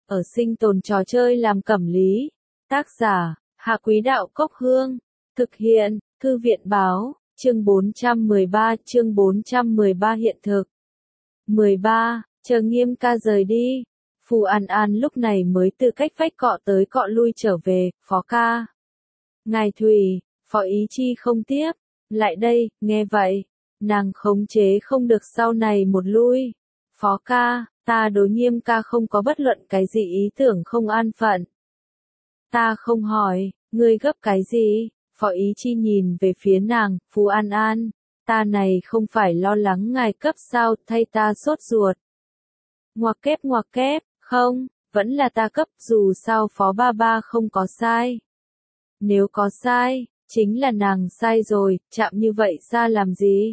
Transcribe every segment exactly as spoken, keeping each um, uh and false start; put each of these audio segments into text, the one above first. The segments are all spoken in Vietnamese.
ở sinh tồn trò chơi làm cẩm lý. Tác giả, Hạ Quý Đạo Cốc Hương. Thực hiện, Thư viện Báo, chương bốn trăm mười ba, chương bốn trăm mười ba hiện thực. mười ba, chờ Nghiêm ca rời đi. Phù An An lúc này mới từ cách vách cọ tới cọ lui trở về, Phó ca. Ngài Thủy, Phó Ý Chi không tiếp. Lại đây, nghe vậy. Nàng khống chế không được sau này một lui. Phó ca, ta đối Nghiêm ca không có bất luận cái gì ý tưởng không an phận. Ta không hỏi, ngươi gấp cái gì? Phó Ý Chi nhìn về phía nàng, Phù An An. Ta này không phải lo lắng ngài cấp sao, thay ta sốt ruột. Ngoặc kép ngoặc kép, không, vẫn là ta cấp, dù sao Phó ba ba không có sai. Nếu có sai, chính là nàng sai rồi, chạm như vậy xa làm gì?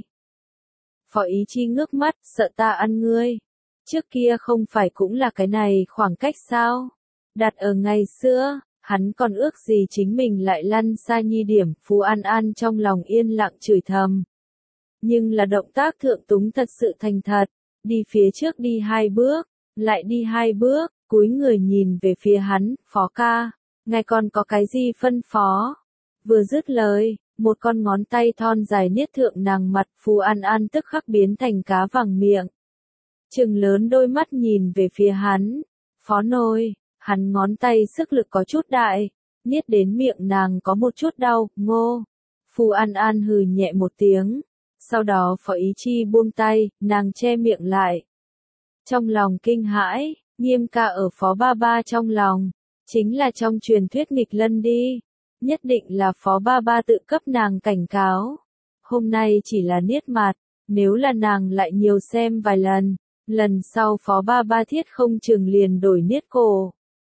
Phó Ý Chi ngước mắt, sợ ta ăn ngươi. Trước kia không phải cũng là cái này khoảng cách sao? Đặt ở ngày xưa, hắn còn ước gì chính mình lại lăn xa nhi điểm, Phù An An trong lòng yên lặng chửi thầm. Nhưng là động tác thượng túng thật sự thành thật, đi phía trước đi hai bước, lại đi hai bước, cúi người nhìn về phía hắn, Phó ca, ngài còn có cái gì phân phó? Vừa dứt lời, một con ngón tay thon dài niết thượng nàng mặt, Phù An An tức khắc biến thành cá vàng miệng. Trừng lớn đôi mắt nhìn về phía hắn, Phó nôi, hắn ngón tay sức lực có chút đại, niết đến miệng nàng có một chút đau, ngô. Phù An An hừ nhẹ một tiếng, sau đó Phó Ý Chi buông tay, nàng che miệng lại. Trong lòng kinh hãi, Nghiêm ca ở Phó ba ba trong lòng, chính là trong truyền thuyết nghịch lân đi. Nhất định là Phó ba ba tự cấp nàng cảnh cáo. Hôm nay chỉ là niết mặt, nếu là nàng lại nhiều xem vài lần, lần sau Phó ba ba thiết không chừng liền đổi niết cổ.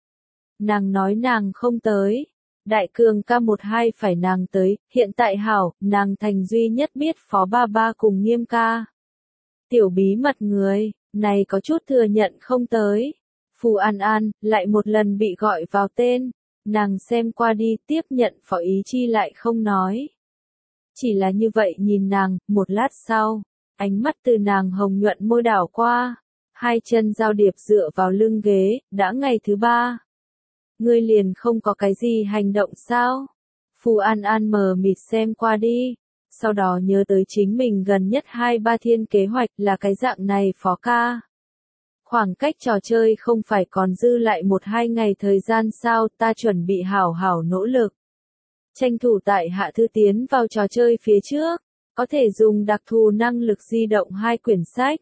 Nàng nói nàng không tới, đại cường ca một hai phải nàng tới, hiện tại hảo, nàng thành duy nhất biết Phó ba ba cùng Nghiêm ca. Tiểu bí mật người, này có chút thừa nhận không tới. Phù An An, lại một lần bị gọi vào tên. Nàng xem qua đi tiếp nhận, Phó Ý Chi lại không nói. Chỉ là như vậy nhìn nàng, một lát sau, ánh mắt từ nàng hồng nhuận môi đảo qua, hai chân giao điệp dựa vào lưng ghế, đã ngày thứ ba. Ngươi liền không có cái gì hành động sao? Phù An An mờ mịt xem qua đi, sau đó nhớ tới chính mình gần nhất hai ba thiên kế hoạch là cái dạng này Phó ca. Khoảng cách trò chơi không phải còn dư lại một hai ngày thời gian sao, ta chuẩn bị hảo hảo nỗ lực. Tranh thủ tại hạ thư tiến vào trò chơi phía trước, có thể dùng đặc thù năng lực di động hai quyển sách.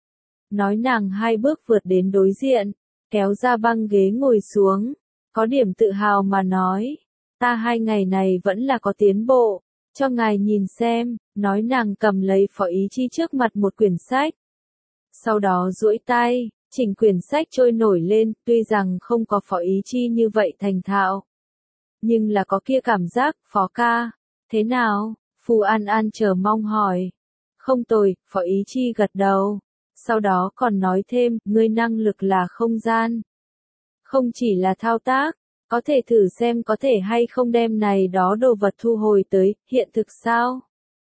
Nói nàng hai bước vượt đến đối diện, kéo ra băng ghế ngồi xuống, có điểm tự hào mà nói, ta hai ngày này vẫn là có tiến bộ, cho ngài nhìn xem, nói nàng cầm lấy Phó Ý Chi trước mặt một quyển sách. Sau đó duỗi tay, chỉnh quyển sách trôi nổi lên, tuy rằng không có Phó Ý Chi như vậy thành thạo. Nhưng là có kia cảm giác, Phó ca, thế nào? Phù An An chờ mong hỏi. Không tồi, Phó Ý Chi gật đầu. Sau đó còn nói thêm, ngươi năng lực là không gian. Không chỉ là thao tác, có thể thử xem có thể hay không đem này đó đồ vật thu hồi tới, hiện thực sao?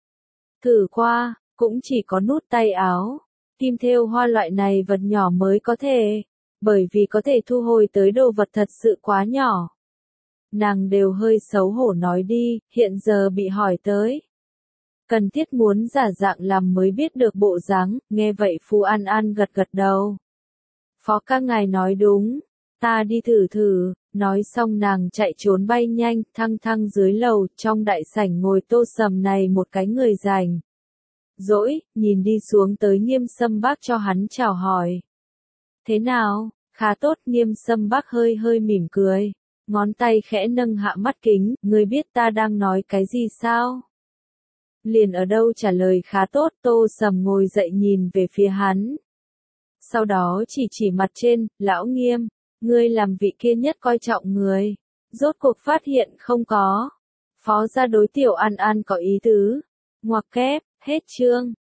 Thử qua, cũng chỉ có nút tay áo. Kim thêu hoa loại này vật nhỏ mới có thể, bởi vì có thể thu hồi tới đồ vật thật sự quá nhỏ. Nàng đều hơi xấu hổ nói đi, hiện giờ bị hỏi tới. Cần thiết muốn giả dạng làm mới biết được bộ dáng, nghe vậy Phù An An gật gật đầu. Phó ca ngài nói đúng, ta đi thử thử, nói xong nàng chạy trốn bay nhanh, thăng thăng dưới lầu, trong đại sảnh ngồi Tô Sầm này một cái người rảnh. Dỗi, nhìn đi xuống tới Nghiêm Sâm Bác cho hắn chào hỏi. Thế nào, khá tốt, Nghiêm Sâm Bác hơi hơi mỉm cười, ngón tay khẽ nâng hạ mắt kính, ngươi biết ta đang nói cái gì sao? Liền ở đâu trả lời khá tốt, Tô Sầm ngồi dậy nhìn về phía hắn. Sau đó chỉ chỉ mặt trên, lão Nghiêm, ngươi làm vị kia nhất coi trọng người, rốt cuộc phát hiện không có. Phó gia đối Tiểu An An có ý tứ, ngoặc kép, hết chương.